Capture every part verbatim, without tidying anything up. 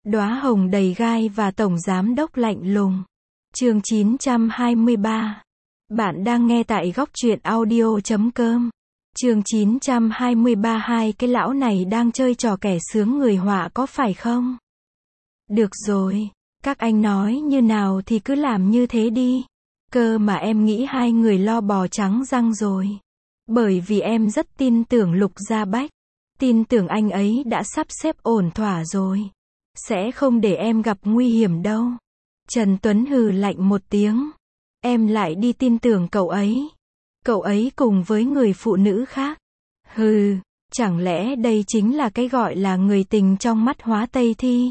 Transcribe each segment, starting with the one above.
Đóa hồng đầy gai và tổng giám đốc lạnh lùng. Chương chín trăm hai mươi ba. Bạn đang nghe tại góc truyện audio chấm com. Chương chín trăm hai mươi ba. Hai cái lão này đang chơi trò kẻ sướng người họa có phải không? Được rồi, các anh nói như nào thì cứ làm như thế đi. Cơ mà em nghĩ hai người lo bò trắng răng rồi. Bởi vì em rất tin tưởng Lục Gia Bách. Tin tưởng anh ấy đã sắp xếp ổn thỏa rồi. Sẽ không để em gặp nguy hiểm đâu. Trần Tuấn hừ lạnh một tiếng. Em lại đi tin tưởng cậu ấy. Cậu ấy cùng với người phụ nữ khác. Hừ, chẳng lẽ đây chính là cái gọi là người tình trong mắt Hóa Tây Thi?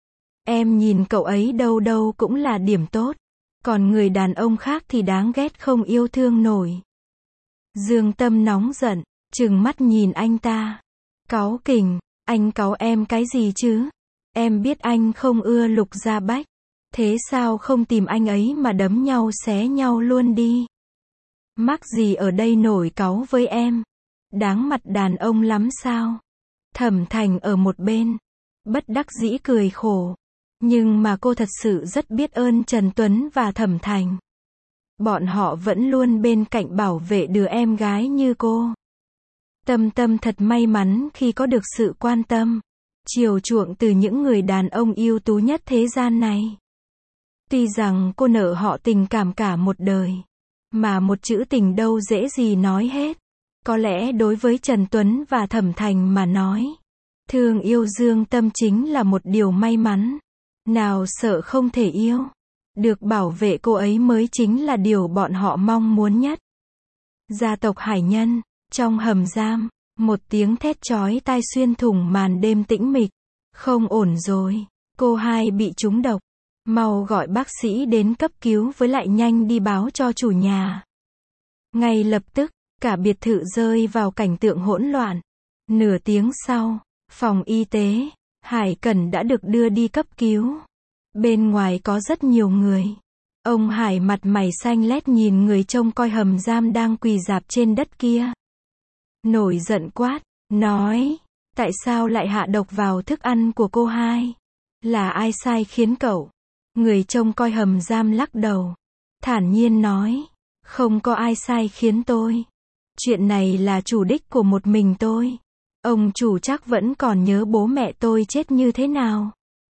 Em nhìn cậu ấy đâu đâu cũng là điểm tốt. Còn người đàn ông khác thì đáng ghét không yêu thương nổi. Dương Tâm nóng giận, trừng mắt nhìn anh ta. Cáu kỉnh, anh cáu em cái gì chứ? Em biết anh không ưa Lục Gia Bách. Thế sao không tìm anh ấy mà đấm nhau xé nhau luôn đi? Mắc gì ở đây nổi cáu với em? Đáng mặt đàn ông lắm sao? Thẩm Thành ở một bên, bất đắc dĩ cười khổ. Nhưng mà cô thật sự rất biết ơn Trần Tuấn và Thẩm Thành. Bọn họ vẫn luôn bên cạnh bảo vệ đứa em gái như cô. Tâm Tâm thật may mắn khi có được sự quan tâm, chiều chuộng từ những người đàn ông ưu tú nhất thế gian này. Tuy rằng cô nợ họ tình cảm cả một đời, mà một chữ tình đâu dễ gì nói hết. Có lẽ đối với Trần Tuấn và Thẩm Thành mà nói, thương yêu Dương Tâm chính là một điều may mắn. Nào sợ không thể yêu. Được bảo vệ cô ấy mới chính là điều bọn họ mong muốn nhất. Gia tộc Hải Nhân, trong hầm giam, một tiếng thét chói tai xuyên thủng màn đêm tĩnh mịch. Không ổn rồi, cô hai bị trúng độc. Mau gọi bác sĩ đến cấp cứu với lại nhanh đi báo cho chủ nhà. Ngay lập tức, cả biệt thự rơi vào cảnh tượng hỗn loạn. Nửa tiếng sau, phòng y tế, Hải Cẩn đã được đưa đi cấp cứu. Bên ngoài có rất nhiều người. Ông Hải mặt mày xanh lét nhìn người trông coi hầm giam đang quỳ rạp trên đất kia. Nổi giận quát, nói, tại sao lại hạ độc vào thức ăn của cô hai? Là ai sai khiến cậu? Người trông coi hầm giam lắc đầu, thản nhiên nói, không có ai sai khiến tôi. Chuyện này là chủ đích của một mình tôi. Ông chủ chắc vẫn còn nhớ bố mẹ tôi chết như thế nào.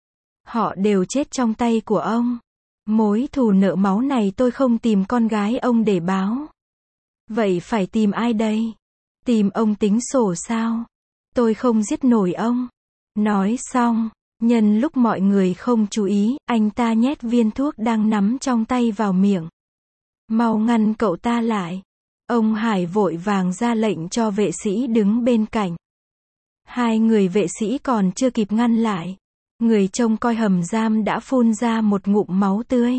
Họ đều chết trong tay của ông. Mối thù nợ máu này tôi không tìm con gái ông để báo. Vậy phải tìm ai đây? Tìm ông tính sổ sao? Tôi không giết nổi ông. Nói xong, nhân lúc mọi người không chú ý, anh ta nhét viên thuốc đang nắm trong tay vào miệng. Mau ngăn cậu ta lại. Ông Hải vội vàng ra lệnh cho vệ sĩ đứng bên cạnh. Hai người vệ sĩ còn chưa kịp ngăn lại. Người trông coi hầm giam đã phun ra một ngụm máu tươi.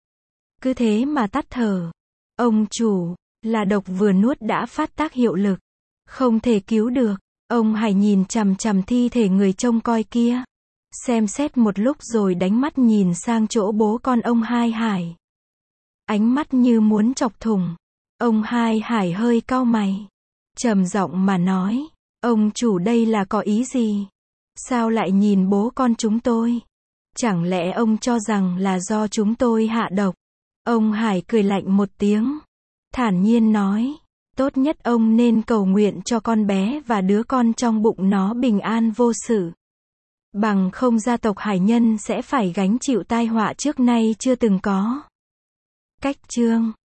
Cứ thế mà tắt thở. Ông chủ, là độc vừa nuốt đã phát tác hiệu lực. Không thể cứu được. Ông Hải nhìn chằm chằm thi thể người trông coi kia. Xem xét một lúc rồi đánh mắt nhìn sang chỗ bố con ông Hai Hải. Ánh mắt như muốn chọc thủng. Ông Hai Hải hơi cau mày. Trầm giọng mà nói, ông chủ đây là có ý gì? Sao lại nhìn bố con chúng tôi? Chẳng lẽ ông cho rằng là do chúng tôi hạ độc? Ông Hải cười lạnh một tiếng. Thản nhiên nói, tốt nhất ông nên cầu nguyện cho con bé và đứa con trong bụng nó bình an vô sự. Bằng không gia tộc Hải Nhân sẽ phải gánh chịu tai họa trước nay chưa từng có. Cách chương